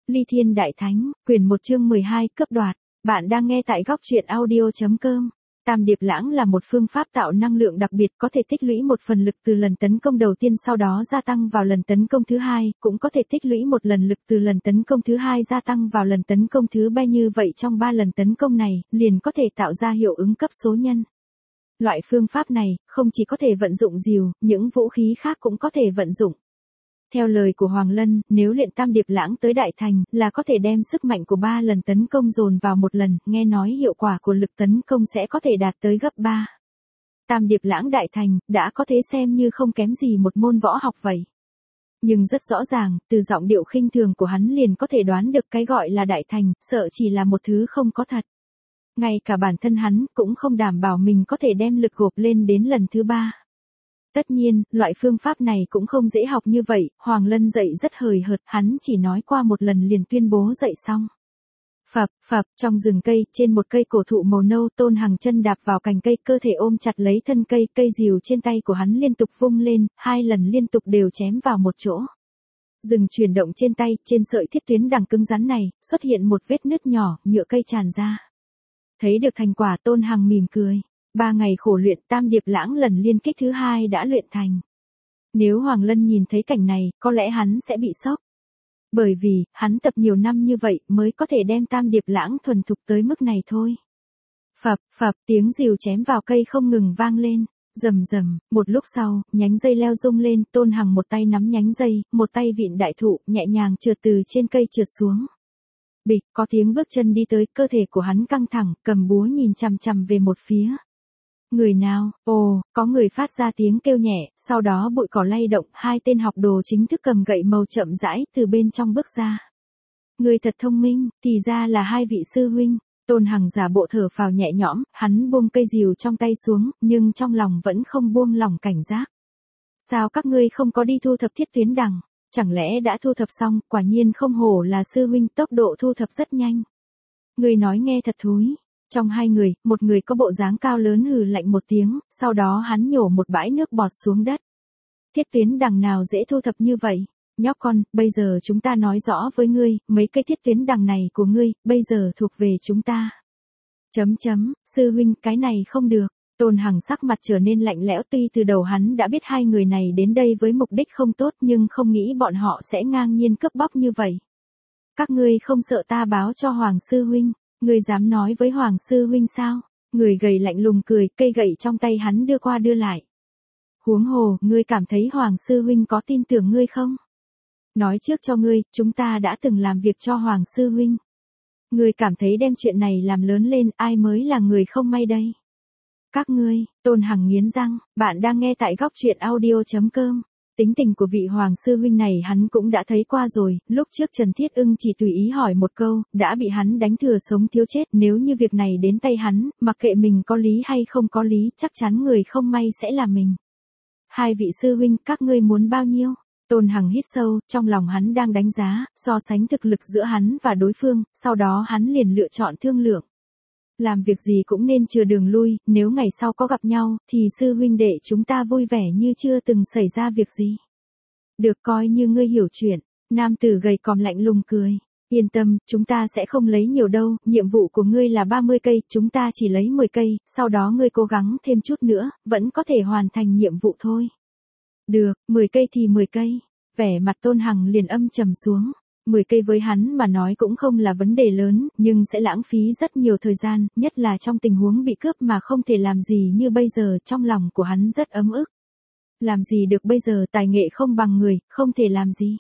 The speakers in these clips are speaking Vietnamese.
Ly Thiên Đại Thánh, quyển 1 chương 12, cấp đoạt. Bạn đang nghe tại góc truyện audio.com. Tam Điệp Lãng là một phương pháp tạo năng lượng đặc biệt, có thể tích lũy một phần lực từ lần tấn công đầu tiên sau đó gia tăng vào lần tấn công thứ hai, cũng có thể tích lũy một lần lực từ lần tấn công thứ hai gia tăng vào lần tấn công thứ ba, như vậy trong 3 lần tấn công này, liền có thể tạo ra hiệu ứng cấp số nhân. Loại phương pháp này, không chỉ có thể vận dụng rìu, những vũ khí khác cũng có thể vận dụng. Theo lời của Hoàng Lân, nếu luyện Tam Điệp Lãng tới đại thành, là có thể đem sức mạnh của 3 lần tấn công dồn vào một lần, nghe nói hiệu quả của lực tấn công sẽ có thể đạt tới gấp 3. Tam Điệp Lãng đại thành, đã có thể xem như không kém gì một môn võ học vậy. Nhưng rất rõ ràng, từ giọng điệu khinh thường của hắn liền có thể đoán được cái gọi là đại thành, sợ chỉ là một thứ không có thật. Ngay cả bản thân hắn, cũng không đảm bảo mình có thể đem lực gộp lên đến lần thứ 3. Tất nhiên, loại phương pháp này cũng không dễ học như vậy, Hoàng Lân dạy rất hời hợt, hắn chỉ nói qua một lần liền tuyên bố dạy xong. Phập, trong rừng cây, trên một cây cổ thụ màu nâu, Tôn Hằng chân đạp vào cành cây, cơ thể ôm chặt lấy thân cây, cây rìu trên tay của hắn liên tục vung lên, 2 lần liên tục đều chém vào một chỗ. Rừng chuyển động trên tay, trên sợi thiết tuyến đằng cứng rắn này, xuất hiện một vết nứt nhỏ, nhựa cây tràn ra. Thấy được thành quả, Tôn Hằng mỉm cười. 3 ngày khổ luyện, Tam Điệp Lãng lần liên kích thứ 2 đã luyện thành. Nếu Hoàng Lân nhìn thấy cảnh này, có lẽ hắn sẽ bị sốc. Bởi vì, hắn tập nhiều năm như vậy mới có thể đem Tam Điệp Lãng thuần thục tới mức này thôi. Phập, tiếng rìu chém vào cây không ngừng vang lên. Rầm, một lúc sau, nhánh dây leo rung lên, Tôn Hằng một tay nắm nhánh dây, một tay vịn đại thụ, nhẹ nhàng trượt từ trên cây trượt xuống. Bịch, có tiếng bước chân đi tới, cơ thể của hắn căng thẳng, cầm búa nhìn chằm chằm về một phía. Người nào? Ồ, có người phát ra tiếng kêu nhẹ, sau đó bụi cỏ lay động, 2 tên học đồ chính thức cầm gậy màu chậm rãi từ bên trong bước ra. Người thật thông minh, thì ra là 2 vị sư huynh. Tôn Hằng giả bộ thở phào nhẹ nhõm, hắn buông cây rìu trong tay xuống, nhưng trong lòng vẫn không buông lỏng cảnh giác. Sao các ngươi không có đi thu thập thiết tuyến đằng? Chẳng lẽ đã thu thập xong? Quả nhiên không hổ là sư huynh, tốc độ thu thập rất nhanh. Người nói nghe thật thúi. Trong 2 người, một người có bộ dáng cao lớn hừ lạnh một tiếng, sau đó hắn nhổ một bãi nước bọt xuống đất. Thiết tuyến đằng nào dễ thu thập như vậy? Nhóc con, bây giờ chúng ta nói rõ với ngươi, mấy cây thiết tuyến đằng này của ngươi, bây giờ thuộc về chúng ta. Sư huynh, cái này không được. Tôn Hằng sắc mặt trở nên lạnh lẽo, tuy từ đầu hắn đã biết 2 người này đến đây với mục đích không tốt, nhưng không nghĩ bọn họ sẽ ngang nhiên cướp bóc như vậy. Các ngươi không sợ ta báo cho Hoàng sư huynh? Ngươi dám nói với Hoàng sư huynh sao? Người gầy lạnh lùng cười, cây gậy trong tay hắn đưa qua đưa lại. Huống hồ, ngươi cảm thấy Hoàng sư huynh có tin tưởng ngươi không? Nói trước cho ngươi, chúng ta đã từng làm việc cho Hoàng sư huynh. Ngươi cảm thấy đem chuyện này làm lớn lên, ai mới là người không may đây? Các ngươi, Tôn Hằng nghiến răng, bạn đang nghe tại góc truyện audio.com. Tính tình của vị Hoàng sư huynh này hắn cũng đã thấy qua rồi, lúc trước Trần Thiết Ưng chỉ tùy ý hỏi một câu, đã bị hắn đánh thừa sống thiếu chết, nếu như việc này đến tay hắn, mặc kệ mình có lý hay không có lý, chắc chắn người không may sẽ là mình. 2 vị sư huynh, các ngươi muốn bao nhiêu? Tôn Hằng hít sâu, trong lòng hắn đang đánh giá, so sánh thực lực giữa hắn và đối phương, sau đó hắn liền lựa chọn thương lượng. Làm việc gì cũng nên chừa đường lui, nếu ngày sau có gặp nhau, thì sư huynh đệ chúng ta vui vẻ như chưa từng xảy ra việc gì. Được, coi như ngươi hiểu chuyện. Nam tử gầy còm lạnh lùng cười. Yên tâm, chúng ta sẽ không lấy nhiều đâu, nhiệm vụ của ngươi là 30 cây, chúng ta chỉ lấy 10 cây, sau đó ngươi cố gắng thêm chút nữa, vẫn có thể hoàn thành nhiệm vụ thôi. Được, 10 cây thì 10 cây. Vẻ mặt Tôn Hằng liền âm trầm xuống. 10 cây với hắn mà nói cũng không là vấn đề lớn, nhưng sẽ lãng phí rất nhiều thời gian, nhất là trong tình huống bị cướp mà không thể làm gì như bây giờ, trong lòng của hắn rất ấm ức. Làm gì được bây giờ, tài nghệ không bằng người, không thể làm gì.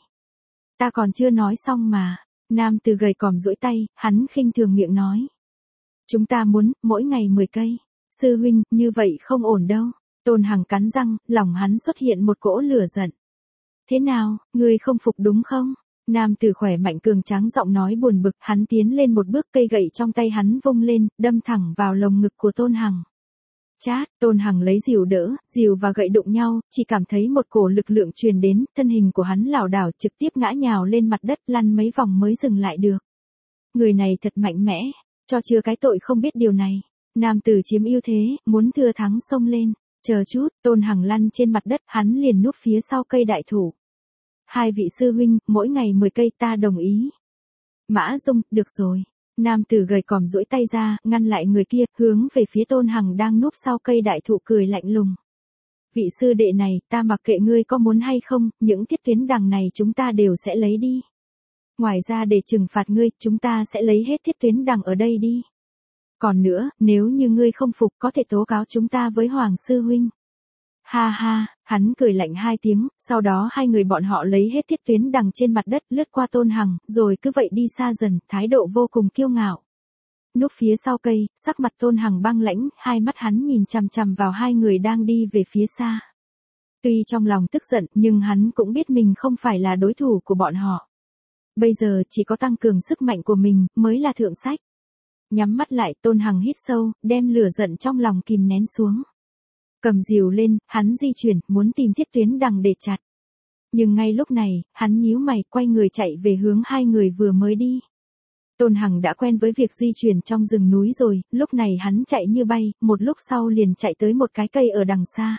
Ta còn chưa nói xong mà. Nam tử gầy còm duỗi tay, hắn khinh thường miệng nói. Chúng ta muốn, mỗi ngày 10 cây. Sư huynh, như vậy không ổn đâu. Tôn Hằng cắn răng, lòng hắn xuất hiện một cỗ lửa giận. Thế nào, ngươi không phục đúng không? Nam tử khỏe mạnh cường tráng giọng nói buồn bực, hắn tiến lên một bước, cây gậy trong tay hắn vung lên, đâm thẳng vào lồng ngực của Tôn Hằng. Chát, Tôn Hằng lấy rìu đỡ, rìu và gậy đụng nhau, chỉ cảm thấy một cổ lực lượng truyền đến, thân hình của hắn lảo đảo trực tiếp ngã nhào lên mặt đất, lăn mấy vòng mới dừng lại được. Người này thật mạnh mẽ, cho chưa cái tội không biết điều này. Nam tử chiếm ưu thế, muốn thừa thắng xông lên. Chờ chút, Tôn Hằng lăn trên mặt đất, hắn liền núp phía sau cây đại thụ. 2 vị sư huynh, mỗi ngày 10 cây ta đồng ý. Mã Dung, được rồi. Nam tử gầy còm duỗi tay ra, ngăn lại người kia, hướng về phía Tôn Hằng đang núp sau cây đại thụ cười lạnh lùng. Vị sư đệ này, ta mặc kệ ngươi có muốn hay không, những thiết tuyến đằng này chúng ta đều sẽ lấy đi. Ngoài ra để trừng phạt ngươi, chúng ta sẽ lấy hết thiết tuyến đằng ở đây đi. Còn nữa, nếu như ngươi không phục có thể tố cáo chúng ta với Hoàng sư huynh. Ha ha, hắn cười lạnh hai tiếng, sau đó hai người bọn họ lấy hết thiết tuyến đằng trên mặt đất lướt qua Tôn Hằng, rồi cứ vậy đi xa dần, thái độ vô cùng kiêu ngạo. Núp phía sau cây, sắc mặt Tôn Hằng băng lãnh, hai mắt hắn nhìn chằm chằm vào hai người đang đi về phía xa. Tuy trong lòng tức giận, nhưng hắn cũng biết mình không phải là đối thủ của bọn họ. Bây giờ chỉ có tăng cường sức mạnh của mình, mới là thượng sách. Nhắm mắt lại, Tôn Hằng hít sâu, đem lửa giận trong lòng kìm nén xuống. Cầm rìu lên, hắn di chuyển, muốn tìm thiết tuyến đằng để chặt. Nhưng ngay lúc này, hắn nhíu mày, quay người chạy về hướng hai người vừa mới đi. Tôn Hằng đã quen với việc di chuyển trong rừng núi rồi, lúc này hắn chạy như bay, một lúc sau liền chạy tới một cái cây ở đằng xa.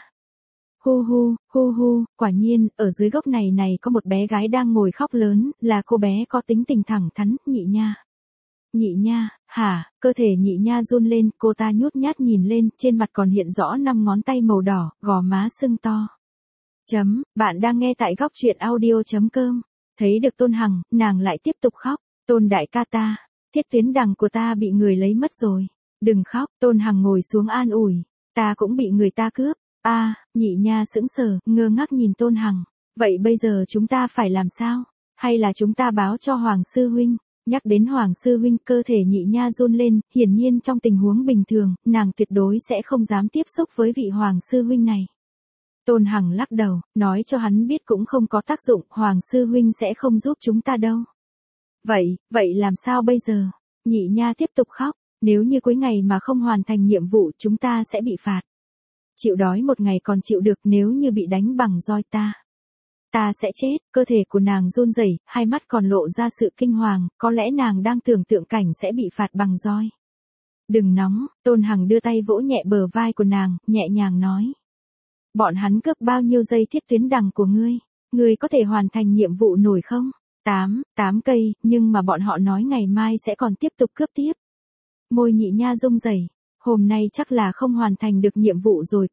Hu hu, quả nhiên, ở dưới gốc này có một bé gái đang ngồi khóc lớn, là cô bé có tính tình thẳng thắn, Nhị Nha. Nhị Nha, hả, cơ thể Nhị Nha run lên, cô ta nhút nhát nhìn lên, trên mặt còn hiện rõ 5 ngón tay màu đỏ, gò má sưng to. Bạn đang nghe tại góc truyện audio.com. Thấy được Tôn Hằng, nàng lại tiếp tục khóc. Tôn đại ca ta, thiết tuyến đằng của ta bị người lấy mất rồi. Đừng khóc, Tôn Hằng ngồi xuống an ủi. Ta cũng bị người ta cướp. Nhị Nha sững sờ, ngơ ngác nhìn Tôn Hằng. Vậy bây giờ chúng ta phải làm sao? Hay là chúng ta báo cho Hoàng sư huynh? Nhắc đến Hoàng sư huynh, cơ thể Nhị Nha run lên, hiển nhiên trong tình huống bình thường, nàng tuyệt đối sẽ không dám tiếp xúc với vị Hoàng sư huynh này. Tôn Hằng lắc đầu, nói cho hắn biết cũng không có tác dụng, Hoàng sư huynh sẽ không giúp chúng ta đâu. Vậy làm sao bây giờ? Nhị Nha tiếp tục khóc, nếu như cuối ngày mà không hoàn thành nhiệm vụ chúng ta sẽ bị phạt. Chịu đói một ngày còn chịu được, nếu như bị đánh bằng roi ta sẽ chết. Cơ thể của nàng run rẩy, hai mắt còn lộ ra sự kinh hoàng, có lẽ nàng đang tưởng tượng cảnh sẽ bị phạt bằng roi. Đừng nóng, Tôn Hằng đưa tay vỗ nhẹ bờ vai của nàng, nhẹ nhàng nói. Bọn hắn cướp bao nhiêu dây thiết tuyến đằng của ngươi? Ngươi có thể hoàn thành nhiệm vụ nổi không? 8 cây, nhưng mà bọn họ nói ngày mai sẽ còn tiếp tục cướp tiếp. Môi Nhị Nha rung rẩy, hôm nay chắc là không hoàn thành được nhiệm vụ rồi,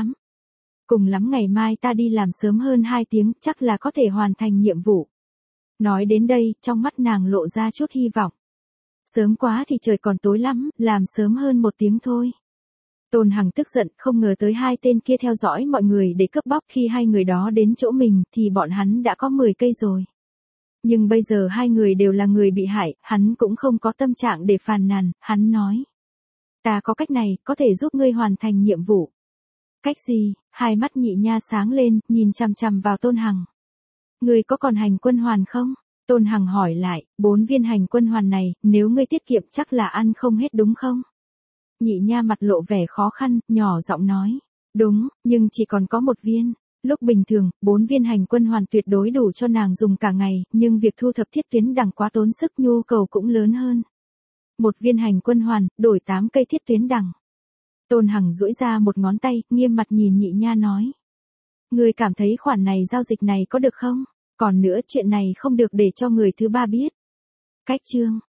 cùng lắm ngày mai ta đi làm sớm hơn 2 tiếng, chắc là có thể hoàn thành nhiệm vụ. Nói đến đây, trong mắt nàng lộ ra chút hy vọng. Sớm quá thì trời còn tối lắm, làm sớm hơn 1 tiếng thôi. Tôn Hằng tức giận, không ngờ tới hai tên kia theo dõi mọi người để cướp bóc, khi hai người đó đến chỗ mình thì bọn hắn đã có 10 cây rồi. Nhưng bây giờ hai người đều là người bị hại, hắn cũng không có tâm trạng để phàn nàn, hắn nói. Ta có cách này, có thể giúp ngươi hoàn thành nhiệm vụ. Cách gì? Hai mắt Nhị Nha sáng lên, nhìn chằm chằm vào Tôn Hằng. Ngươi có còn hành quân hoàn không? Tôn Hằng hỏi lại, 4 viên hành quân hoàn này, nếu ngươi tiết kiệm chắc là ăn không hết đúng không? Nhị Nha mặt lộ vẻ khó khăn, nhỏ giọng nói. Đúng, nhưng chỉ còn có 1 viên. Lúc bình thường, 4 viên hành quân hoàn tuyệt đối đủ cho nàng dùng cả ngày, nhưng việc thu thập thiết tuyến đằng quá tốn sức, nhu cầu cũng lớn hơn. 1 viên hành quân hoàn, đổi 8 cây thiết tuyến đằng. Tôn Hằng duỗi ra một ngón tay, nghiêm mặt nhìn Nhị Nha nói. Ngươi cảm thấy khoản này giao dịch này có được không? Còn nữa, chuyện này không được để cho người thứ ba biết. Cách chương.